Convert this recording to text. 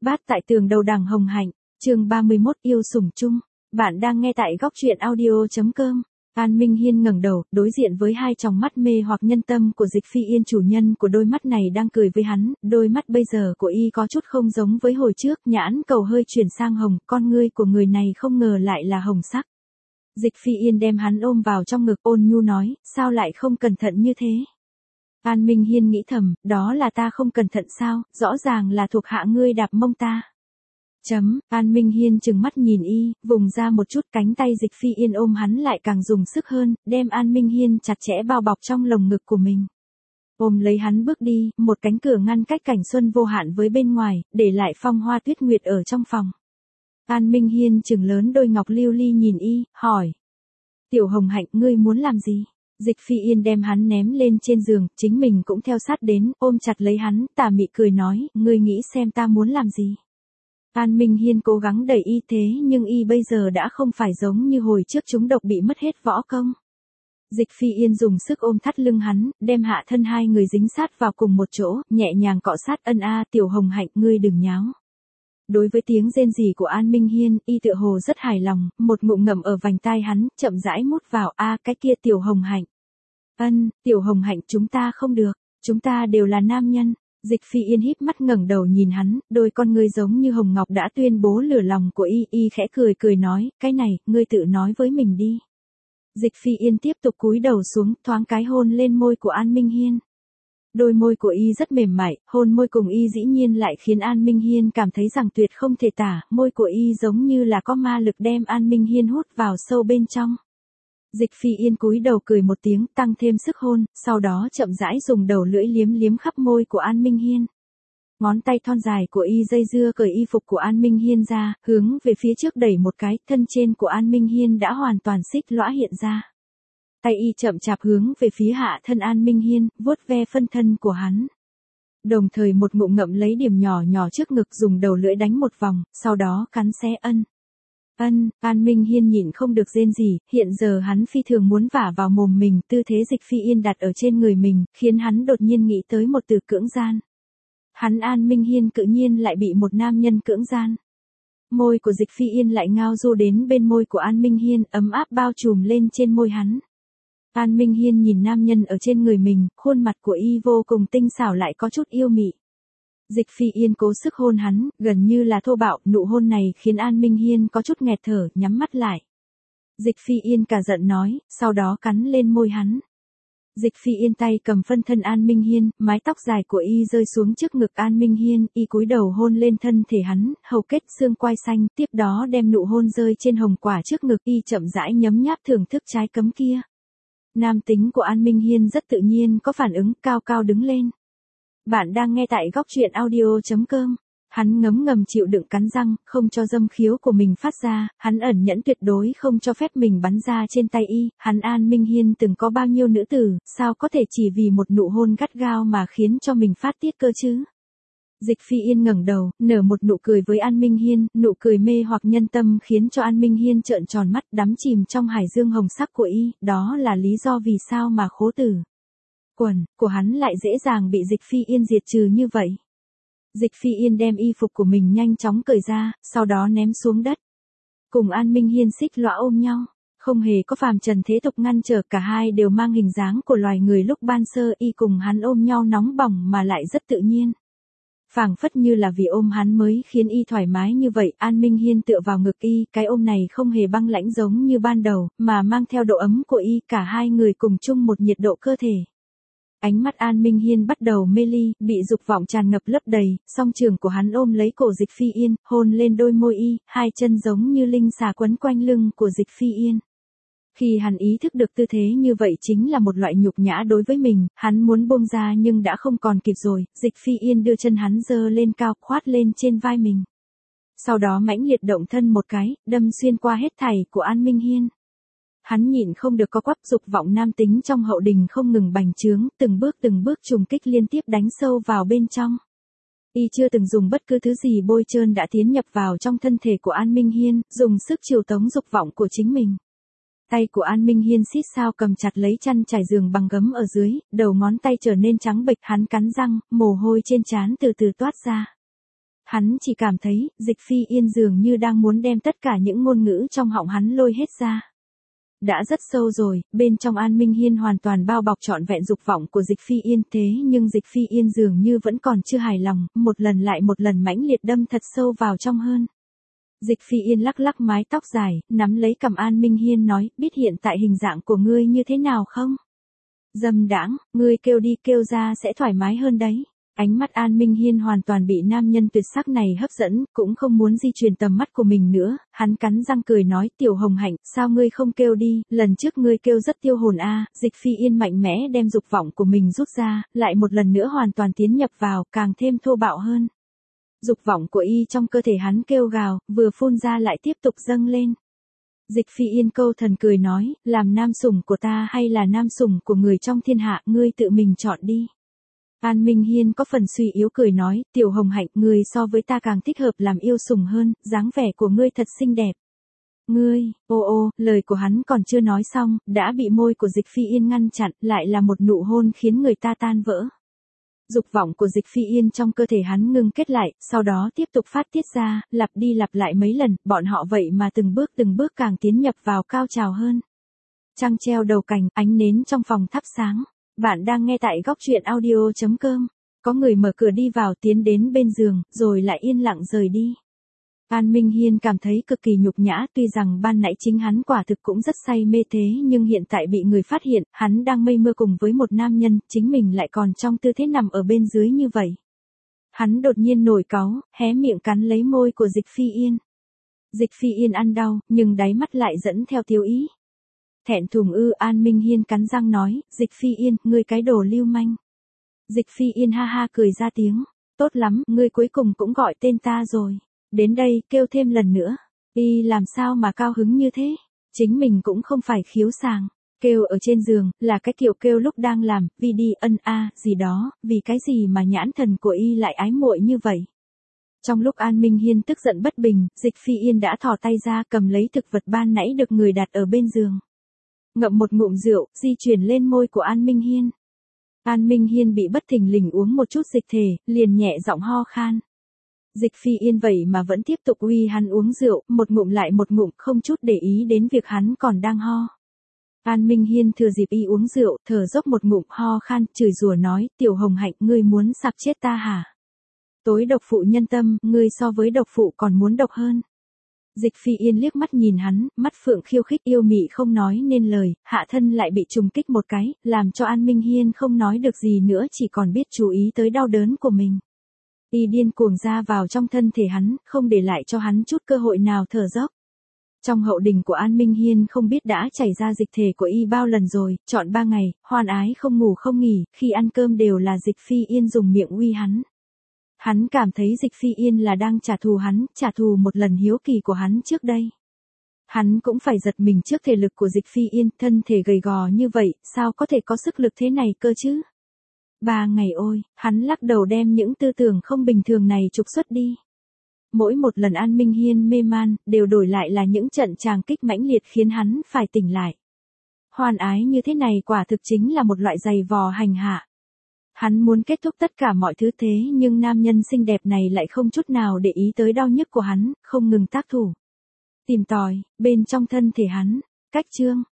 Bát tại tường đầu đằng hồng hạnh, chương 31 yêu sủng chung. Bạn đang nghe tại góc truyện audio.com. An Minh Hiên ngẩng đầu, đối diện với hai tròng mắt mê hoặc nhân tâm của Dịch Phi Yên, chủ nhân của đôi mắt này đang cười với hắn, đôi mắt bây giờ của y có chút không giống với hồi trước, nhãn cầu hơi chuyển sang hồng, con ngươi của người này không ngờ lại là hồng sắc. Dịch Phi Yên đem hắn ôm vào trong ngực, ôn nhu nói, sao lại không cẩn thận như thế? An Minh Hiên nghĩ thầm, đó là ta không cẩn thận sao, rõ ràng là thuộc hạ ngươi đạp mông ta. An Minh Hiên trừng mắt nhìn y, vùng ra một chút, cánh tay Dịch Phi Yên ôm hắn lại càng dùng sức hơn, đem An Minh Hiên chặt chẽ bao bọc trong lồng ngực của mình. Ôm lấy hắn bước đi, một cánh cửa ngăn cách cảnh xuân vô hạn với bên ngoài, để lại phong hoa tuyết nguyệt ở trong phòng. An Minh Hiên trừng lớn đôi ngọc lưu ly nhìn y, hỏi. Tiểu Hồng Hạnh, ngươi muốn làm gì? Dịch Phi Yên đem hắn ném lên trên giường, chính mình cũng theo sát đến, ôm chặt lấy hắn, tà mị cười nói, ngươi nghĩ xem ta muốn làm gì? An Minh Hiên cố gắng đẩy y thế nhưng y bây giờ đã không phải giống như hồi trước trúng độc bị mất hết võ công. Dịch Phi Yên dùng sức ôm thắt lưng hắn, đem hạ thân hai người dính sát vào cùng một chỗ, nhẹ nhàng cọ sát ân a. Tiểu Hồng Hạnh, ngươi đừng nháo. Đối với tiếng rên rỉ của An Minh Hiên, y tựa hồ rất hài lòng, một ngụm ngậm ở vành tai hắn, chậm rãi mút vào, cái kia Tiểu Hồng Hạnh. Tiểu Hồng Hạnh, chúng ta không được, chúng ta đều là nam nhân. Dịch Phi Yên híp mắt ngẩng đầu nhìn hắn, đôi con ngươi giống như hồng ngọc đã tuyên bố lửa lòng của y khẽ cười nói, cái này, ngươi tự nói với mình đi. Dịch Phi Yên tiếp tục cúi đầu xuống, thoáng cái hôn lên môi của An Minh Hiên. Đôi môi của y rất mềm mại, hôn môi cùng y dĩ nhiên lại khiến An Minh Hiên cảm thấy rằng tuyệt không thể tả, môi của y giống như là có ma lực đem An Minh Hiên hút vào sâu bên trong. Dịch Phi Yên cúi đầu cười một tiếng, tăng thêm sức hôn, sau đó chậm rãi dùng đầu lưỡi liếm khắp môi của An Minh Hiên. Ngón tay thon dài của y dây dưa cởi y phục của An Minh Hiên ra, hướng về phía trước đẩy một cái, thân trên của An Minh Hiên đã hoàn toàn xích lõa hiện ra. Tay y chậm chạp hướng về phía hạ thân An Minh Hiên, vuốt ve phân thân của hắn. Đồng thời một ngụm ngậm lấy điểm nhỏ nhỏ trước ngực, dùng đầu lưỡi đánh một vòng, sau đó cắn xé An Minh Hiên nhịn không được rên rỉ, hiện giờ hắn phi thường muốn vả vào mồm mình, tư thế Dịch Phi Yên đặt ở trên người mình, khiến hắn đột nhiên nghĩ tới một từ cưỡng gian. Hắn An Minh Hiên tự nhiên lại bị một nam nhân cưỡng gian. Môi của Dịch Phi Yên lại ngao du đến bên môi của An Minh Hiên, ấm áp bao trùm lên trên môi hắn. An Minh Hiên nhìn nam nhân ở trên người mình, khuôn mặt của y vô cùng tinh xảo lại có chút yêu mị. Dịch Phi Yên cố sức hôn hắn, gần như là thô bạo, nụ hôn này khiến An Minh Hiên có chút nghẹt thở, nhắm mắt lại. Dịch Phi Yên cả giận nói, sau đó cắn lên môi hắn. Dịch Phi Yên tay cầm phân thân An Minh Hiên, mái tóc dài của y rơi xuống trước ngực An Minh Hiên, y cúi đầu hôn lên thân thể hắn, hầu kết xương quai xanh, tiếp đó đem nụ hôn rơi trên hồng quả trước ngực y, chậm rãi nhấm nháp thưởng thức trái cấm kia. Nam tính của An Minh Hiên rất tự nhiên có phản ứng, cao cao đứng lên. Bạn đang nghe tại góc truyện audio.com. Hắn ngấm ngầm chịu đựng cắn răng, không cho dâm khiếu của mình phát ra, hắn ẩn nhẫn tuyệt đối không cho phép mình bắn ra trên tay y, hắn An Minh Hiên từng có bao nhiêu nữ tử, sao có thể chỉ vì một nụ hôn gắt gao mà khiến cho mình phát tiết cơ chứ? Dịch Phi Yên ngẩng đầu, nở một nụ cười với An Minh Hiên, nụ cười mê hoặc nhân tâm khiến cho An Minh Hiên trợn tròn mắt, đắm chìm trong hải dương hồng sắc của y, đó là lý do vì sao mà khố tử quần của hắn lại dễ dàng bị Dịch Phi Yên diệt trừ như vậy. Dịch Phi Yên đem y phục của mình nhanh chóng cởi ra, sau đó ném xuống đất. Cùng An Minh Hiên xích lõa ôm nhau, không hề có phàm trần thế tục ngăn trở, cả hai đều mang hình dáng của loài người lúc ban sơ, y cùng hắn ôm nhau nóng bỏng mà lại rất tự nhiên. Phảng phất như là vì ôm hắn mới khiến y thoải mái như vậy. An Minh Hiên tựa vào ngực y, cái ôm này không hề băng lãnh giống như ban đầu, mà mang theo độ ấm của y, cả hai người cùng chung một nhiệt độ cơ thể. Ánh mắt An Minh Hiên bắt đầu mê ly, bị dục vọng tràn ngập lấp đầy, song trường của hắn ôm lấy cổ Dịch Phi Yên, hôn lên đôi môi y, hai chân giống như linh xà quấn quanh lưng của Dịch Phi Yên. Khi hắn ý thức được tư thế như vậy chính là một loại nhục nhã đối với mình, hắn muốn buông ra nhưng đã không còn kịp rồi. Dịch Phi Yên đưa chân hắn giơ lên cao, khoát lên trên vai mình. Sau đó mãnh liệt động thân một cái, đâm xuyên qua hết thảy của An Minh Hiên. Hắn nhịn không được co quắp, dục vọng nam tính trong hậu đình không ngừng bành trướng, từng bước trùng kích liên tiếp đánh sâu vào bên trong. Y chưa từng dùng bất cứ thứ gì bôi trơn đã tiến nhập vào trong thân thể của An Minh Hiên, dùng sức chiều tống dục vọng của chính mình. Tay của An Minh Hiên xít sao cầm chặt lấy chăn trải giường bằng gấm ở dưới, đầu ngón tay trở nên trắng bệch, hắn cắn răng, mồ hôi trên trán từ từ toát ra. Hắn chỉ cảm thấy, Dịch Phi Yên dường như đang muốn đem tất cả những ngôn ngữ trong họng hắn lôi hết ra. Đã rất sâu rồi, bên trong An Minh Hiên hoàn toàn bao bọc trọn vẹn dục vọng của Dịch Phi Yên, thế nhưng Dịch Phi Yên dường như vẫn còn chưa hài lòng, một lần lại một lần mãnh liệt đâm thật sâu vào trong hơn. Dịch Phi Yên lắc lắc mái tóc dài, nắm lấy cằm An Minh Hiên nói, biết hiện tại hình dạng của ngươi như thế nào không? Dâm đãng, ngươi kêu đi kêu ra sẽ thoải mái hơn đấy. Ánh mắt An Minh Hiên hoàn toàn bị nam nhân tuyệt sắc này hấp dẫn, cũng không muốn di chuyển tầm mắt của mình nữa, hắn cắn răng cười nói, Tiểu Hồng Hạnh, sao ngươi không kêu đi, lần trước ngươi kêu rất tiêu hồn a. Dịch Phi Yên mạnh mẽ đem dục vọng của mình rút ra, lại một lần nữa hoàn toàn tiến nhập vào, càng thêm thô bạo hơn. Dục vọng của y trong cơ thể hắn kêu gào, vừa phun ra lại tiếp tục dâng lên. Dịch Phi Yên câu thần cười nói, làm nam sủng của ta hay là nam sủng của người trong thiên hạ, ngươi tự mình chọn đi. An Minh Hiên có phần suy yếu cười nói, Tiểu Hồng Hạnh, ngươi so với ta càng thích hợp làm yêu sủng hơn, dáng vẻ của ngươi thật xinh đẹp. Ngươi, ô, lời của hắn còn chưa nói xong, đã bị môi của Dịch Phi Yên ngăn chặn, lại là một nụ hôn khiến người ta tan vỡ. Dục vọng của Dịch Phi Yên trong cơ thể hắn ngừng kết lại, sau đó tiếp tục phát tiết ra, lặp đi lặp lại mấy lần, bọn họ vậy mà từng bước càng tiến nhập vào cao trào hơn. Trăng treo đầu cành, ánh nến trong phòng thắp sáng. Bạn đang nghe tại góc truyện audio.com. Có người mở cửa đi vào tiến đến bên giường, rồi lại yên lặng rời đi. An Minh Hiên cảm thấy cực kỳ nhục nhã, tuy rằng ban nãy chính hắn quả thực cũng rất say mê thế nhưng hiện tại bị người phát hiện, hắn đang mây mưa cùng với một nam nhân, chính mình lại còn trong tư thế nằm ở bên dưới như vậy. Hắn đột nhiên nổi cáu, hé miệng cắn lấy môi của Dịch Phi Yên. Dịch Phi Yên ăn đau, nhưng đáy mắt lại dẫn theo tiêu ý. Thẹn thùng An Minh Hiên cắn răng nói, Dịch Phi Yên, ngươi cái đồ lưu manh. Dịch Phi Yên ha ha cười ra tiếng, tốt lắm, ngươi cuối cùng cũng gọi tên ta rồi. Đến đây, kêu thêm lần nữa. Y làm sao mà cao hứng như thế? Chính mình cũng không phải khiếu sàng. Kêu ở trên giường, là cái kiểu kêu lúc đang làm, vì đi ân a, gì đó, vì cái gì mà nhãn thần của Y lại ái muội như vậy. Trong lúc An Minh Hiên tức giận bất bình, Dịch Phi Yên đã thò tay ra cầm lấy thực vật ban nãy được người đặt ở bên giường. Ngậm một ngụm rượu, di chuyển lên môi của An Minh Hiên. An Minh Hiên bị bất thình lình uống một chút dịch thể, liền nhẹ giọng ho khan. Dịch Phi Yên vậy mà vẫn tiếp tục uy hắn uống rượu, một ngụm lại một ngụm, không chút để ý đến việc hắn còn đang ho. An Minh Hiên thừa dịp y uống rượu, thở dốc một ngụm ho khan, chửi rủa nói, Tiểu Hồng Hạnh, ngươi muốn sặc chết ta hả? Tối độc phụ nhân tâm, ngươi so với độc phụ còn muốn độc hơn. Dịch Phi Yên liếc mắt nhìn hắn, mắt phượng khiêu khích yêu mị không nói nên lời, hạ thân lại bị trùng kích một cái, làm cho An Minh Hiên không nói được gì nữa, chỉ còn biết chú ý tới đau đớn của mình. Y điên cuồng ra vào trong thân thể hắn, không để lại cho hắn chút cơ hội nào thở dốc. Trong hậu đình của An Minh Hiên không biết đã chảy ra dịch thể của Y bao lần rồi, trọn 3 ngày, hoan ái không ngủ không nghỉ, khi ăn cơm đều là Dịch Phi Yên dùng miệng uy hắn. Hắn cảm thấy Dịch Phi Yên là đang trả thù hắn, trả thù một lần hiếu kỳ của hắn trước đây. Hắn cũng phải giật mình trước thể lực của Dịch Phi Yên, thân thể gầy gò như vậy, sao có thể có sức lực thế này cơ chứ? 3 ngày ôi, hắn lắc đầu đem những tư tưởng không bình thường này trục xuất đi. Mỗi một lần An Minh Hiên mê man, đều đổi lại là những trận tràng kích mãnh liệt khiến hắn phải tỉnh lại. Hoan ái như thế này quả thực chính là một loại giày vò hành hạ. Hắn muốn kết thúc tất cả mọi thứ thế nhưng nam nhân xinh đẹp này lại không chút nào để ý tới đau nhức của hắn, không ngừng tác thủ. Tìm tòi, bên trong thân thể hắn. Cách chương